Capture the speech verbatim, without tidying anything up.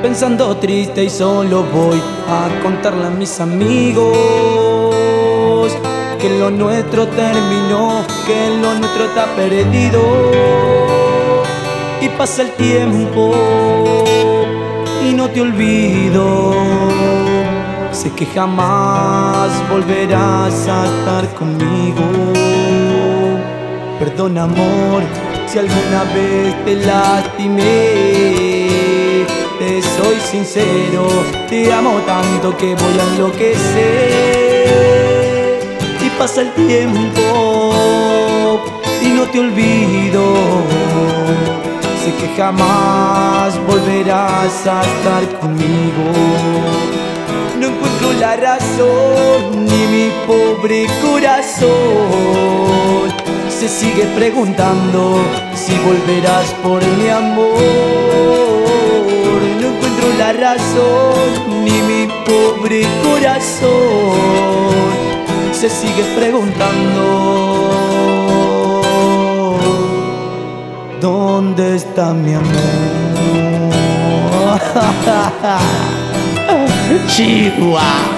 pensando triste y solo voy a contarle a mis amigos que lo nuestro terminó, que lo nuestro está perdido. Y pasa el tiempo y no te olvido. Sé que jamás volverás a estar conmigo. Perdón, amor, si alguna vez te lastimé. Te soy sincero, te amo tanto que voy a enloquecer. Y pasa el tiempo y no te olvido. Sé que jamás volverás a estar conmigo. No encuentro la razón, ni mi pobre corazón se sigue preguntando si volverás por mi amor. No encuentro la razón, ni mi pobre corazón se sigue preguntando ¿dónde está mi amor? Chihuahua.